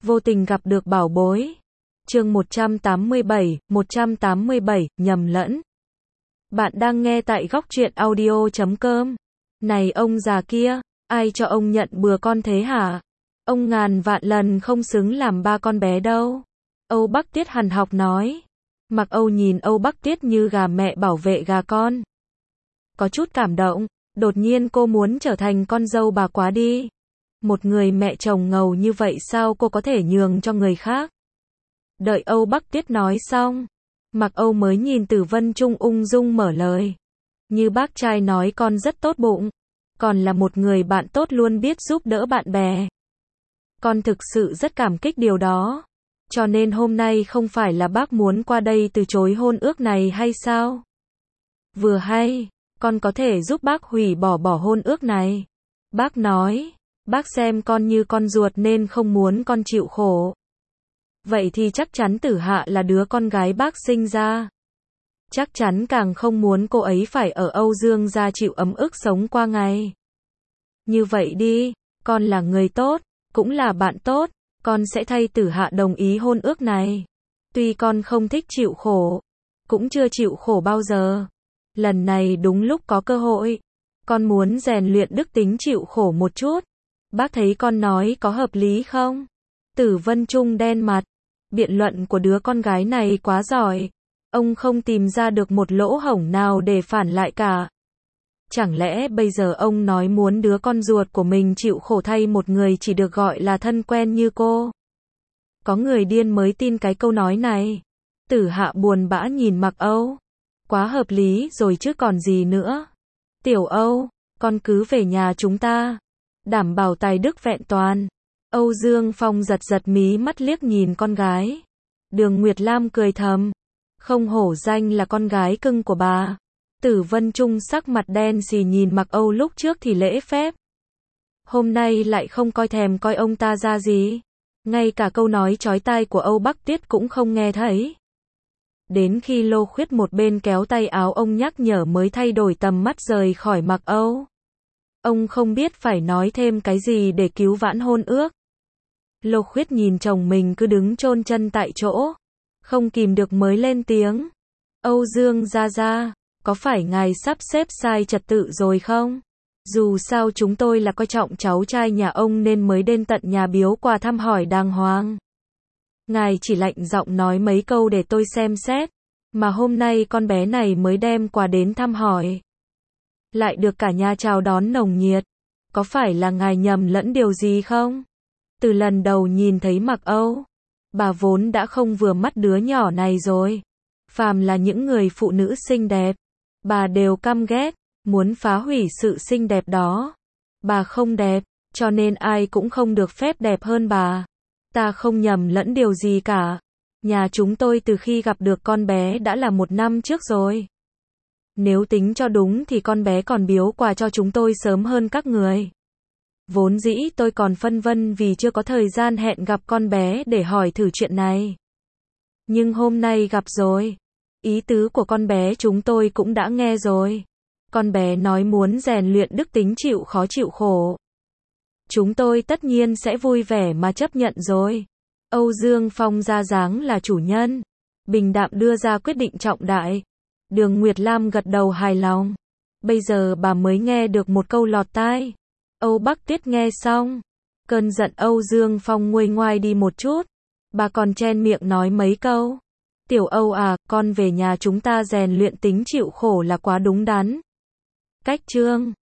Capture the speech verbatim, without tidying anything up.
Vô tình gặp được bảo bối. Chương một trăm tám mươi bảy, một trăm tám mươi bảy, nhầm lẫn. Bạn đang nghe tại góc truyện audio chấm com. Này ông già kia, ai cho ông nhận bừa con thế hả? Ông ngàn vạn lần không xứng làm ba con bé đâu. Âu Bắc Tiết hằn học nói. Mặc Âu nhìn Âu Bắc Tiết như gà mẹ bảo vệ gà con. Có chút cảm động, đột nhiên cô muốn trở thành con dâu bà quá đi. Một người mẹ chồng ngầu như vậy sao cô có thể nhường cho người khác? Đợi Âu Bắc Tiết nói xong, Mặc Âu mới nhìn Tử Vân Trung ung dung mở lời. Như bác trai nói con rất tốt bụng, còn là một người bạn tốt luôn biết giúp đỡ bạn bè. Con thực sự rất cảm kích điều đó. Cho nên hôm nay không phải là bác muốn qua đây từ chối hôn ước này hay sao? Vừa hay, con có thể giúp bác hủy bỏ bỏ hôn ước này. Bác nói, bác xem con như con ruột nên không muốn con chịu khổ. Vậy thì chắc chắn Tử Hạ là đứa con gái bác sinh ra. Chắc chắn càng không muốn cô ấy phải ở Âu Dương gia chịu ấm ức sống qua ngày. Như vậy đi, con là người tốt, cũng là bạn tốt, con sẽ thay Tử Hạ đồng ý hôn ước này. Tuy con không thích chịu khổ, cũng chưa chịu khổ bao giờ. Lần này đúng lúc có cơ hội, con muốn rèn luyện đức tính chịu khổ một chút. Bác thấy con nói có hợp lý không? Tử Vân Trung đen mặt. Biện luận của đứa con gái này quá giỏi. Ông không tìm ra được một lỗ hổng nào để phản lại cả. Chẳng lẽ bây giờ ông nói muốn đứa con ruột của mình chịu khổ thay một người chỉ được gọi là thân quen như cô? Có người điên mới tin cái câu nói này. Tử Hạ buồn bã nhìn Mặc Âu. Quá hợp lý rồi chứ còn gì nữa. Tiểu Âu, con cứ về nhà chúng ta. Đảm bảo tài đức vẹn toàn. Âu Dương Phong giật giật mí mắt liếc nhìn con gái. Đường Nguyệt Lam cười thầm. Không hổ danh là con gái cưng của bà. Tử Vân Trung sắc mặt đen xì nhìn Mặc Âu lúc trước thì lễ phép. Hôm nay lại không coi thèm coi ông ta ra gì. Ngay cả câu nói chói tai của Âu Bắc Tiết cũng không nghe thấy. Đến khi Lô Khuyết một bên kéo tay áo ông nhắc nhở mới thay đổi tầm mắt rời khỏi Mặc Âu. Ông không biết phải nói thêm cái gì để cứu vãn hôn ước. Lô Khuyết nhìn chồng mình cứ đứng chôn chân tại chỗ, không kìm được mới lên tiếng. Âu Dương gia gia, có phải ngài sắp xếp sai trật tự rồi không? Dù sao chúng tôi là coi trọng cháu trai nhà ông nên mới đến tận nhà biếu quà thăm hỏi đàng hoàng. Ngài chỉ lạnh giọng nói mấy câu để tôi xem xét, mà hôm nay con bé này mới đem quà đến thăm hỏi. Lại được cả nhà chào đón nồng nhiệt. Có phải là ngài nhầm lẫn điều gì không? Từ lần đầu nhìn thấy Mặc Âu, bà vốn đã không vừa mắt đứa nhỏ này rồi. Phàm là những người phụ nữ xinh đẹp, bà đều căm ghét, muốn phá hủy sự xinh đẹp đó. Bà không đẹp, cho nên ai cũng không được phép đẹp hơn bà. Ta không nhầm lẫn điều gì cả. Nhà chúng tôi từ khi gặp được con bé đã là một năm trước rồi. Nếu tính cho đúng thì con bé còn biếu quà cho chúng tôi sớm hơn các người. Vốn dĩ tôi còn phân vân vì chưa có thời gian hẹn gặp con bé để hỏi thử chuyện này. Nhưng hôm nay gặp rồi. Ý tứ của con bé chúng tôi cũng đã nghe rồi. Con bé nói muốn rèn luyện đức tính chịu khó chịu khổ. Chúng tôi tất nhiên sẽ vui vẻ mà chấp nhận rồi. Âu Dương Phong ra dáng là chủ nhân. Bình đạm đưa ra quyết định trọng đại. Đường Nguyệt Lam gật đầu hài lòng. Bây giờ bà mới nghe được một câu lọt tai. Âu Bắc Tiết nghe xong. Cơn giận Âu Dương Phong nguôi ngoai đi một chút. Bà còn chen miệng nói mấy câu. Tiểu Âu à, con về nhà chúng ta rèn luyện tính chịu khổ là quá đúng đắn. Cách chương